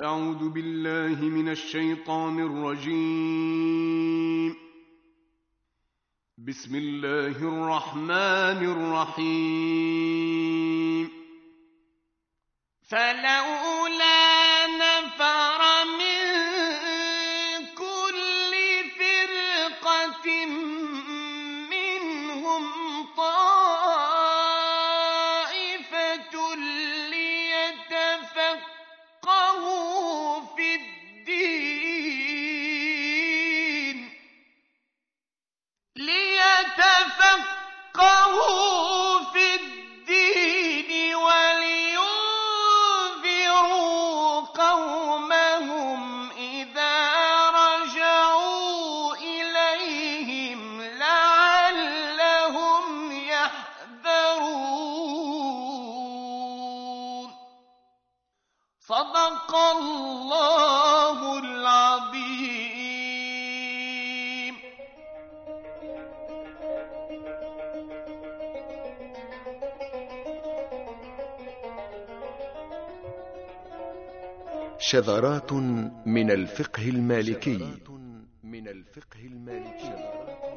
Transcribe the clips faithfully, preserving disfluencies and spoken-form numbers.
أعوذ بالله من الشيطان الرجيم. بسم الله الرحمن الرحيم. فلولا نفر من كل فرقة منهم طائفة ليتفقهوا في الدين ليتفقهوا في الدين ولينذروا قومهم إذا رجعوا إليهم لعلهم يحذرون. صدق الله العظيم. شذرات من الفقه المالكي من الفقه المالكي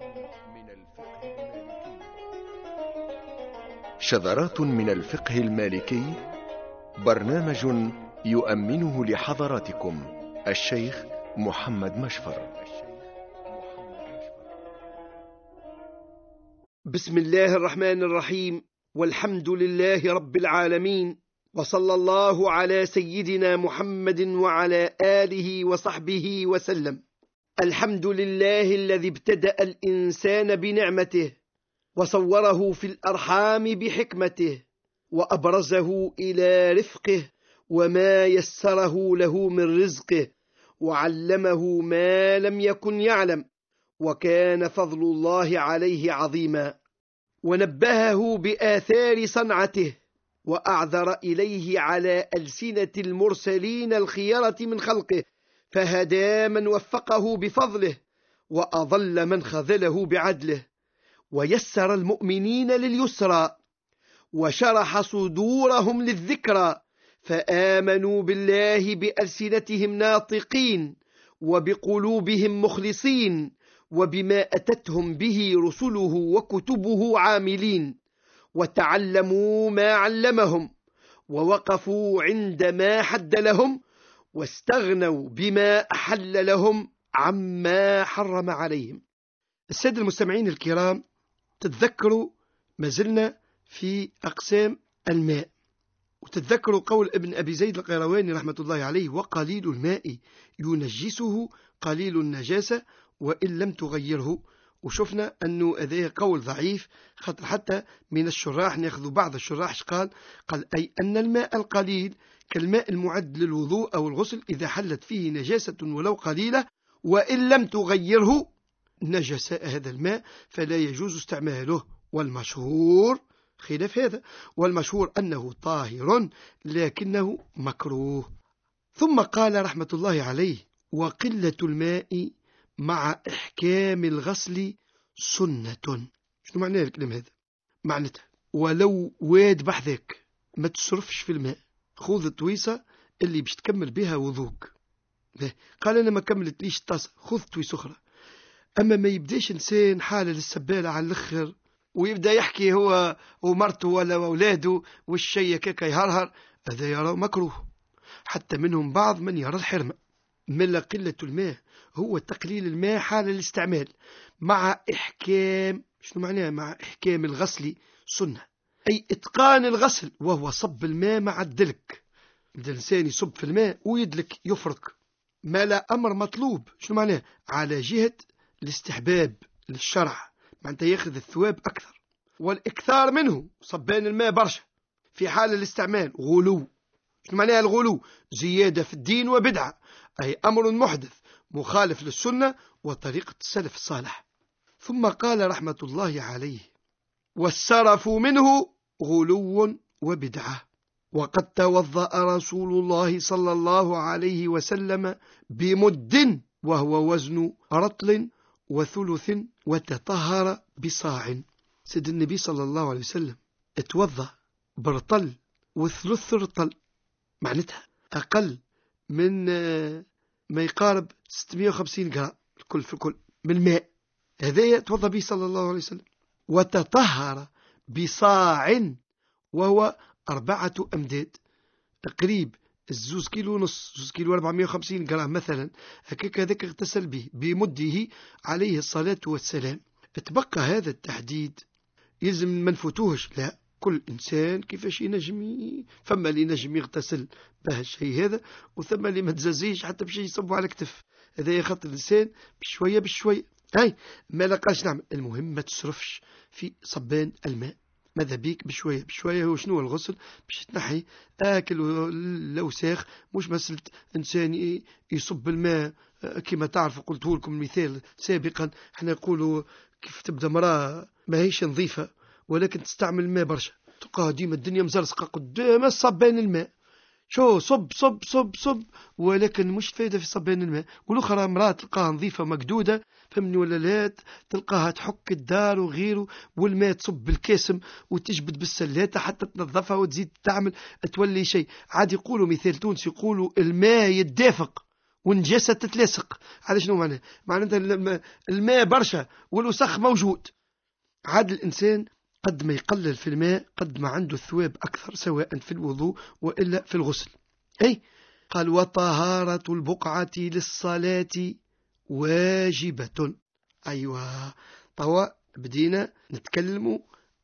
شذرات من الفقه المالكي، برنامج يؤمنه لحضراتكم الشيخ محمد مشفر. بسم الله الرحمن الرحيم، والحمد لله رب العالمين، وصلى الله على سيدنا محمد وعلى آله وصحبه وسلم. الحمد لله الذي ابتدأ الإنسان بنعمته وصوره في الأرحام بحكمته وأبرزه إلى رفقه وما يسره له من رزقه وعلمه ما لم يكن يعلم، وكان فضل الله عليه عظيما، ونبهه بآثار صنعته وأعذر إليه على ألسنة المرسلين الخيرة من خلقه، فهدى من وفقه بفضله وأضل من خذله بعدله، ويسر المؤمنين لليسرى وشرح صدورهم للذكرى، فآمنوا بالله بألسنتهم ناطقين وبقلوبهم مخلصين، وبما أتتهم به رسله وكتبه عاملين، وتعلموا ما علمهم ووقفوا عند ما حد لهم، واستغنوا بما أحل لهم عما حرم عليهم. السادة المستمعين الكرام، تتذكروا ما زلنا في أقسام الماء، وتتذكروا قول ابن أبي زيد القيرواني رحمة الله عليه: وقليل الماء ينجسه قليل النجاسة وإن لم تغيره. وشفنا أنه هذا قول ضعيف، خاطر حتى من الشراح ناخذ بعض الشراح قال قال أي أن الماء القليل كالماء المعد للوضوء أو الغسل إذا حلت فيه نجاسة ولو قليلة وإن لم تغيره نجس هذا الماء فلا يجوز استعماله. والمشهور خلاف هذا، والمشهور أنه طاهر لكنه مكروه. ثم قال رحمة الله عليه: وقلة الماء مع إحكام الغسل سنة. شنو معنى الكلام هذا؟ معناتها ولو واد بحذاك ما تصرفش في الماء، خذ الطويسة اللي باش تكمل بها وضوك. قال أنا ما كملت ليش الطاسة، خذ طويسة أخرى. أما ما يبداش إنسان حالة للسبالة على الأخر ويبدأ يحكي هو ومرته ولا أولاده والشيء كيكا يهرهر، هذا يرى مكروه. حتى منهم بعض من يرى الحرمة. من قلة الماء هو تقليل الماء حال الاستعمال مع إحكام. شنو معناه مع إحكام الغسل سنة؟ أي إتقان الغسل، وهو صب الماء مع الدلك. الإنسان يصب في الماء ويدلك يفرك، ما لا أمر مطلوب. شنو معناه؟ على جهة الاستحباب للشرع، معناتها ياخذ الثواب أكثر. والإكثار منه صبان الماء برشا في حال الاستعمال غلو. شنو معناه الغلو؟ زيادة في الدين وبدعة، أي أمر محدث مخالف للسنة وطريقة السلف الصالح. ثم قال رحمة الله عليه: والسرف منه غلو وبدعة. وقد توضأ رسول الله صلى الله عليه وسلم بمد وهو وزن رطل وثلث وتطهر بصاع. سيد النبي صلى الله عليه وسلم اتوضأ برطل وثلث رطل، معناتها أقل من ما يقارب ستمائة وخمسين جرام الكل في الكل من الماء، هذا يتوضأ به صلى الله عليه وسلم. وتطهر بصاع وهو أربعة أمداد، تقريب الزوز كيلو ونص، زوز كيلو أربعمائة وخمسين جرام مثلا، هكاك هذاك اغتسل به بمده عليه الصلاة والسلام. تبقى هذا التحديد يلزم ما نفوتوهش، لا، كل إنسان كيفاش ينجم، فما اللي ينجم يغتسل به الشيء هذا، وثم اللي ما تزازيش حتى بشي يصبوا على كتف، هذا يخط الإنسان بشوية بشوية. هاي ما لقاش نعمل، المهم ما تصرفش في صبان الماء، ماذا بيك بشوية بشوية. هو شنو الغسل؟ باش تنحي آكل الأوساخ، مش مسألة إنسان يصب الماء كما تعرف. قلت لكم المثال سابقا، احنا نقولوا كيف تبدأ مرأة ما هيش نظيفة ولكن تستعمل الماء برشا، تلقاها ديما الدنيا مزرسقة قدام الصبان الماء، شو صب صب صب صب، ولكن مش فايدة في صبان الماء. والأخرى امرأة تلقاها نظيفة مقدودة، فمن ولالات تلقاها تحك الدار وغيره، والماء تصب بالكاسم وتجبد بالسلاتة حتى تنظفها وتزيد تعمل تولي شيء. عاد يقولوا مثال تونسي، يقولوا الماء يتدافق والنجاسة تتلاصق. على شنو معناه؟ معناتها الماء برشا والوسخ موجود. عاد الإنسان قد ما يقلل في الماء قد ما عنده الثواب أكثر، سواء في الوضوء وإلا في الغسل. أي قال وطهارة البقعة للصلاة واجبة. أيوة، طوا بدينا نتكلم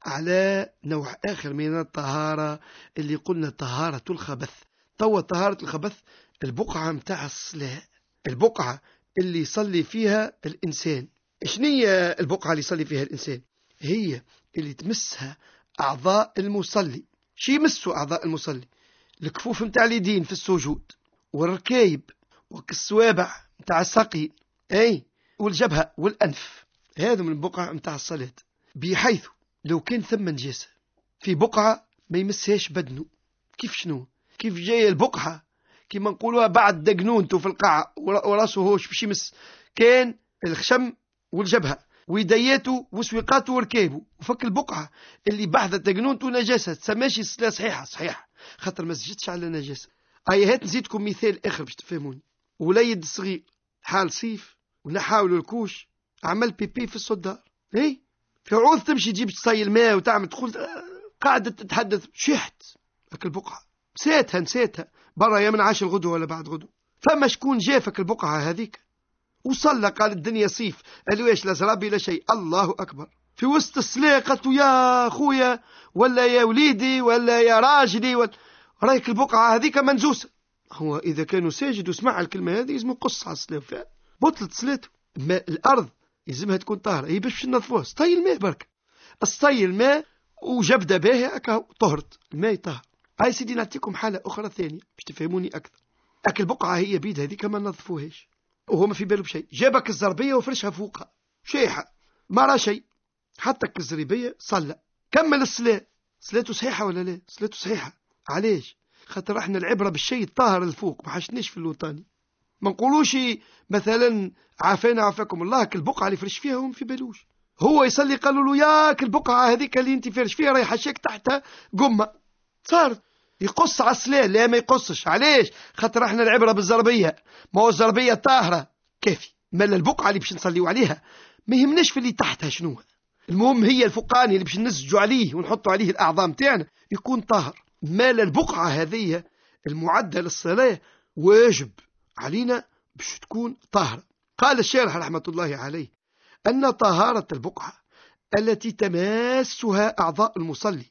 على نوع آخر من الطهارة اللي قلنا طهارة الخبث. طوا طهارة الخبث البقعة متاع الصلاة، البقعة اللي يصلي فيها الإنسان. شنية البقعة اللي يصلي فيها الإنسان؟ هي اللي تمسها أعضاء المصلي. شي يمسوا أعضاء المصلي؟ الكفوف متاع اليدين في السجود، والركايب، والصوابع متاع الساقين، أي والجبهة والأنف، هذا من البقعة متاع الصلاة. بحيث لو كان ثم نجاسة في بقعة ما يمسهاش بدنه. كيف شنو؟ كيف جاي البقعة كما نقولوها بعد دقنونته في القاعة وراسه هوش باش يمس، كان الخشم والجبهة ويدياته وسويقاته وركابه، وفك البقعة اللي بحثت دقنونته نجاسة تسماشي الصلاة صحيحة صحيحة، خاطر ما سجدتش على نجاسة. أي هات نزيدكم مثال آخر باش تفهموني. وليد الصغير حال صيف ونحاولوا الكوش، عمل بيبي في الصدار، اي في عوض تمشي تجيب تصي الماء وتعمل تقول قاعدة تتحدث، شحت هك البقعة، نسيتها نسيتها برا، يا من عاش الغدوة ولا بعد غدوة. فما شكون جافك البقعة هذيك وصلى، قال الدنيا صيف، قالوا ايش لا زرابي لا شيء، الله أكبر، في وسط الصلاة قالت له يا خويا ولا يا وليدي ولا يا راجلي ولا رايك البقعة هذيك منزوسة. هو إذا كانوا ساجد وسمع الكلمة هذه يلزم يقص على الصلاة، بطلت صلاته. الأرض يلزمها تكون طاهرة، هي باش ننظفوها، سطي الماء برك، سطي الماء وجبدة باهي أكا طهرت الماء طاهر. هاي سيدي نعطيكم حالة أخرى ثانية باش تفهموني أكثر. أكل البقعة هي بيد هذيك ما ننظفوهاش، وهو ما في باله بشيء، جابك الزربية وفرشها فوقها شيحة ما راه شيء، حطك الزربية صلى كمل الصلاة، صلاته صحيحة ولا لا؟ صلاته صحيحة. علاش؟ خاطر احنا العبرة بالشيء الطاهر الفوق، ما حشناش في الوطاني. ما نقولوش مثلا عافانا عافاكم الله كالبقعة اللي فرش فيها وما في بالوش، هو يصلي قالوا له ياك البقعة هذيك اللي انت فرش فيها رايحة شك تحتها قمة، صار يقص على الصلاة. لا ما يقصش. علاش؟ خاطر احنا العبرة بالزربية، ما هو الزربية طاهرة كافي، مال البقعة اللي باش نصليوا عليها ما يهمناش في اللي تحتها شنو، المهم هي الفوقاني اللي باش نسجوا عليه ونحطوا عليه الأعظام تاعنا يكون طاهر. مال البقعة هذه المعدة للصلاة واجب علينا باش تكون طاهرة. قال الشارح رحمة الله عليه أن طهارة البقعة التي تماسها أعضاء المصلي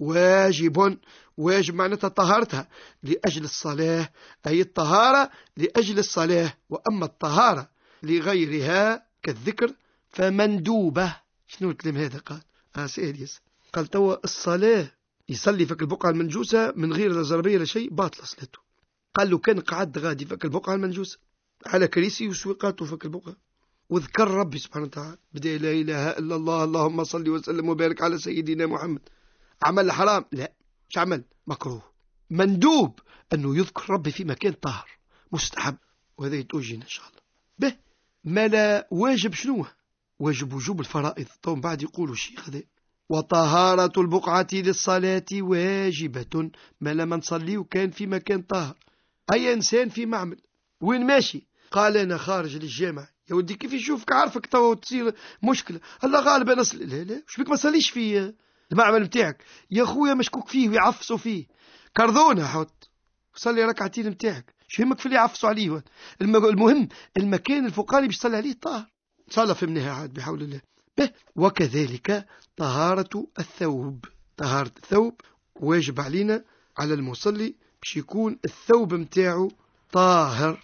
واجب، واجب معناتها طهارتها لأجل الصلاة، أي الطهارة لأجل الصلاة. وأما الطهارة لغيرها كالذكر فمندوبة. شنو الكلام هذا؟ قال آه سيد يس قال توا الصلاة يصلي فك البقعة المنجوسة من غير لا زربية لا شيء باطلة صلاته. قال له كان قعد غادي فك البقعة المنجوسة على كريسي وسويقاته فك البقعة وذكر ربي سبحانه وتعالى، بدأ لا إله إلا الله اللهم صل وسلم وبارك على سيدنا محمد، عمل حرام؟ لا، مش عمل مكروه، مندوب أنه يذكر ربي في مكان طاهر، مستحب، وهذا يتوجينا إن شاء الله به. ما لا واجب شنو؟ واجب وجوب الفرائض. طبعا بعد يقولوا الشيخ هذا وطهارة البقعة للصلاة واجبة، ما لما نصلي وكان في مكان طاهر. أي إنسان في معمل، وين ماشي؟ قال أنا خارج للجامعة. يا ودي كيف يشوفك عارفك توا تصير مشكلة، الله غالب أنا أصل لا لا وش بك ما صليش في المعمل متاعك يا خويا، مشكوك فيه ويعفصوا فيه كرذونة، حط صلي ركعتين متاعك، شو همك في اللي يعفصوا عليه؟ المهم المكان الفوقاني باش تصلي عليه طاهر، صلى في منها عاد بحول الله به. وكذلك طهارة الثوب، طهارة الثوب واجب علينا على المصلي باش يكون الثوب متاعه طاهر،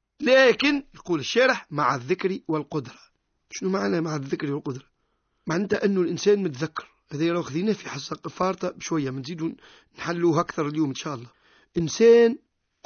لكن يقول الشارح مع الذكر والقدرة. شنو معنى مع الذكر والقدرة؟ معناتها أنه الإنسان متذكر، هذا يرى خذينا في حصة فارطة بشوية منزيدوا نحلوه أكثر اليوم إن شاء الله. إنسان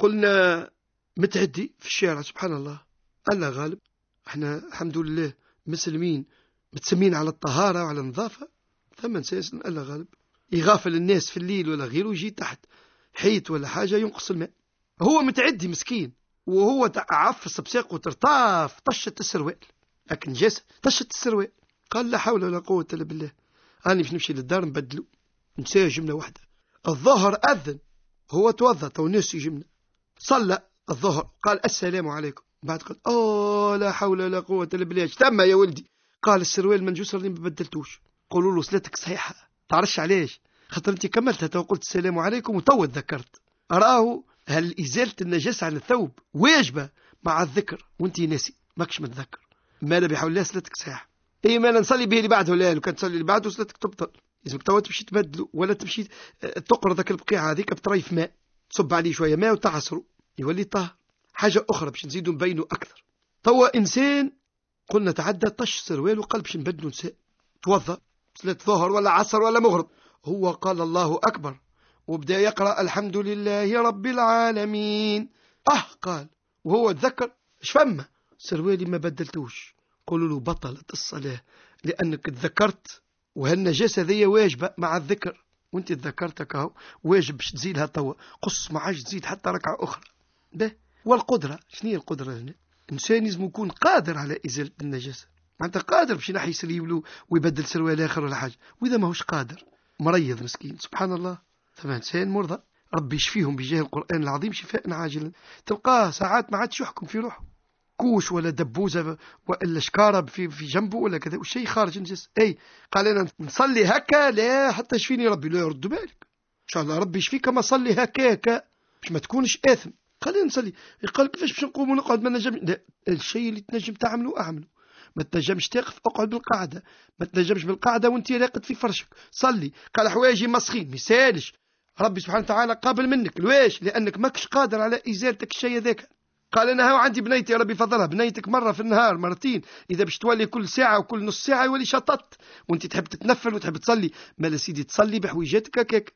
قلنا متعدي في الشارع، سبحان الله الله غالب، احنا الحمد لله مسلمين متسمين على الطهارة وعلى النظافة، ثم إنسان الله غالب يغافل الناس في الليل ولا غيره، يجي تحت حيط ولا حاجة ينقص الماء، هو متعدي مسكين، وهو عفص بساقه ترطاف طشت السروال، لكن جاس طشت السروال، قال لا حول ولا قوة إلا بالله، أنا باش نمشي للدار نبدلو، نساء جملة واحدة. الظهر أذن، هو توضأ تو ناس جملة، صلى الظهر قال السلام عليكم، بعد قال أوه لا حول ولا قوة إلا بالله، تم يا ولدي، قال السروال منجوس اللي ما بدلتوش، قولوا له صلاتك صحيحة، تعرفش علاش؟ خاطر انت كملتها تو قلت السلام عليكم وتو تذكرت. أراه هل إزالة النجاسة عن الثوب واجبة مع الذكر وانت ناسي ماكش متذكر، مالا بحول الله صلاتك صحيحة. اي مالا نصلي به اللي بعده، لا لو كان تصلي اللي بعده صلاتك تبطل، لازمك تو تمشي تبدلو ولا تمشي تقرا ذاك البقيعة هذيك بطريف ماء، تصب عليه شوية ماء وتعصره يولي طاهر. حاجة أخرى باش نزيدوا نبينوا أكثر، توا إنسان قلنا تعدى طش سروال وقال باش نبدلوا نساء، توضأ صلاة ظهر ولا عصر ولا مغرب، هو قال الله أكبر وبدأ يقرأ الحمد لله رب العالمين، أه قال وهو تذكر ايش فما سروالي ما بدلتوش، قولوا له بطلت الصلاة لأنك تذكرت، وهالنجاسة ذي واجبة مع الذكر وانت تذكرتك اهو واجب باش تزيدها توا، قص ما عادش تزيد حتى ركعة أخرى به. والقدرة شنو هي القدرة هنا؟ إنسان لازم يكون قادر على إزالة النجاسة، معناتها قادر باش ينحي سريولو ويبدل سروال آخر ولا حاجة، وإذا ما هوش قادر مريض مسكين سبحان الله، ثم إنسان مرضى ربي يشفيهم بجاه القرآن العظيم شفاء عاجلا، تلقاه ساعات ما عادش يحكم في روحه، كوش ولا دبوزة ولا شكارة في في جنبه ولا كذا والشيء خارج نجس، أي قال أنا نصلي هكا لا حتى يشفيني ربي، لا يرد بالك إن شاء الله ربي يشفيك كما صلي هكا هكا باش ما تكونش آثم، خلينا نصلي. قال كيفاش باش نقوم ونقعد ما نجم، لا الشيء اللي تنجم تعمله أعمله، ما تنجمش تقف اقعد بالقاعدة، ما تنجمش بالقاعدة وانت راقد في فرشك صلي. قال حوايجي مسخين مثالش ربي سبحانه وتعالى قابل منك لواش؟ لأنك ماكش قادر على إزالتك الشيء ذاك. قال أنا هاو عندي بنيتي يا ربي فضلها، بنيتك مرة في النهار مرتين، إذا باش تولي كل ساعة وكل نص ساعة يولي شطط وانت تحب تتنفل وتحب تصلي، ما سيدي تصلي بحويجاتك هكاك.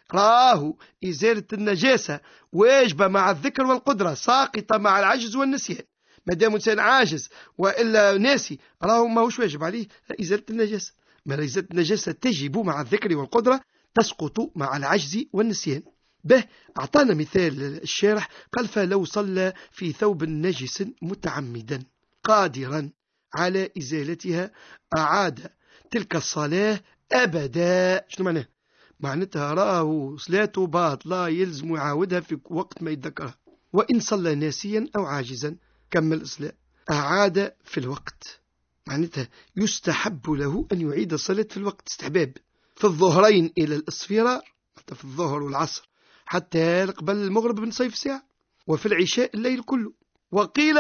راهو إزالة النجاسة واجبة مع الذكر والقدرة، ساقطة مع العجز والنسيان، ما دام إنسان عاجز وإلا ناسي راهو ما هوش واجب عليه إزالة النجاسة، ما إزالة النجاسة تجب مع الذكر والقدرة، تسقط مع العجز والنسيان. به أعطانا مثال الشارح قال فلو صلى في ثوب نجس متعمدا قادرا على إزالتها أعاد تلك الصلاة أبدا. شنو معناه؟ معناتها راه صلاته باطلة يلزم يعاودها في وقت ما يتذكرها، وإن صلى ناسيا أو عاجزا كمل الصلاة أعاد في الوقت، معناتها يستحب له أن يعيد الصلاة في الوقت استحباب، في الظهرين إلى الإصفرار حتى في الظهر والعصر حتى قبل المغرب بنصيف ساعة، وفي العشاء الليل كله. وقيل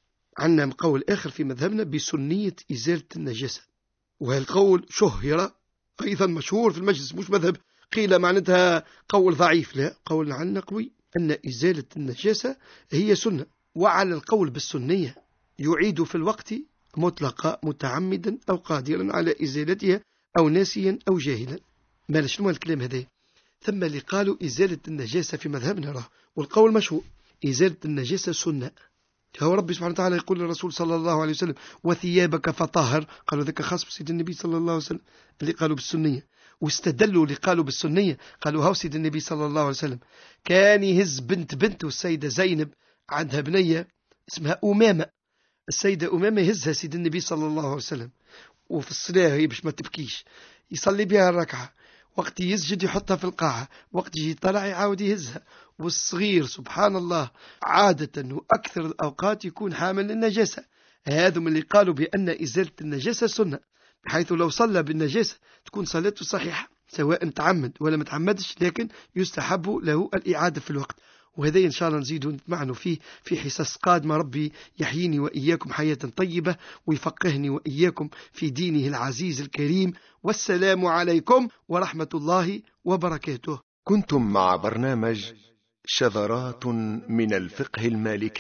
عنا قول آخر في مذهبنا بسنية إزالة النجاسة، وهالقول شهر أيضا مشهور في المجلس مش مذهب، قيل معناتها قول ضعيف، لا قول عنا قوي أن إزالة النجاسة هي سنة، وعلى القول بالسنية يعيد في الوقت مطلقا متعمدا أو قادرا على إزالتها أو ناسيا أو جاهلا. ما شنو الكلام هذا؟ ثم اللي قالوا إزالة النجاسة في مذهبنا راه، والقول مشهور إزالة النجاسة سنة، هو ربي سبحانه وتعالى يقول للرسول صلى الله عليه وسلم وثيابك فطهر، قالوا ذاك خاص بسيد النبي صلى الله عليه وسلم اللي قالوا بالسنية، واستدلوا اللي قالوا بالسنية قالوا هاو سيد النبي صلى الله عليه وسلم كان يهز بنت بنته السيدة زينب عندها بنية اسمها أمامة، السيدة أمامة يهزها سيد النبي صلى الله عليه وسلم وفي الصلاة هي باش ما تبكيش يصلي بها الركعة، وقت يسجد يحطها في القاعة، وقت يجي طلع يعاود يهزها، والصغير سبحان الله عادة وأكثر الأوقات يكون حامل للنجاسة. هذا من اللي قالوا بأن إزالة النجاسة سنة، بحيث لو صلى بالنجاسة تكون صلاته صحيحة سواء تعمد ولا متعمدش، لكن يستحب له الإعادة في الوقت. وهذا إن شاء الله نزيد نتمعنوا فيه في حصص قادمة. ربي يحييني وإياكم حياة طيبة ويفقهني وإياكم في دينه العزيز الكريم. والسلام عليكم ورحمة الله وبركاته. كنتم مع برنامج شذرات من الفقه المالكي.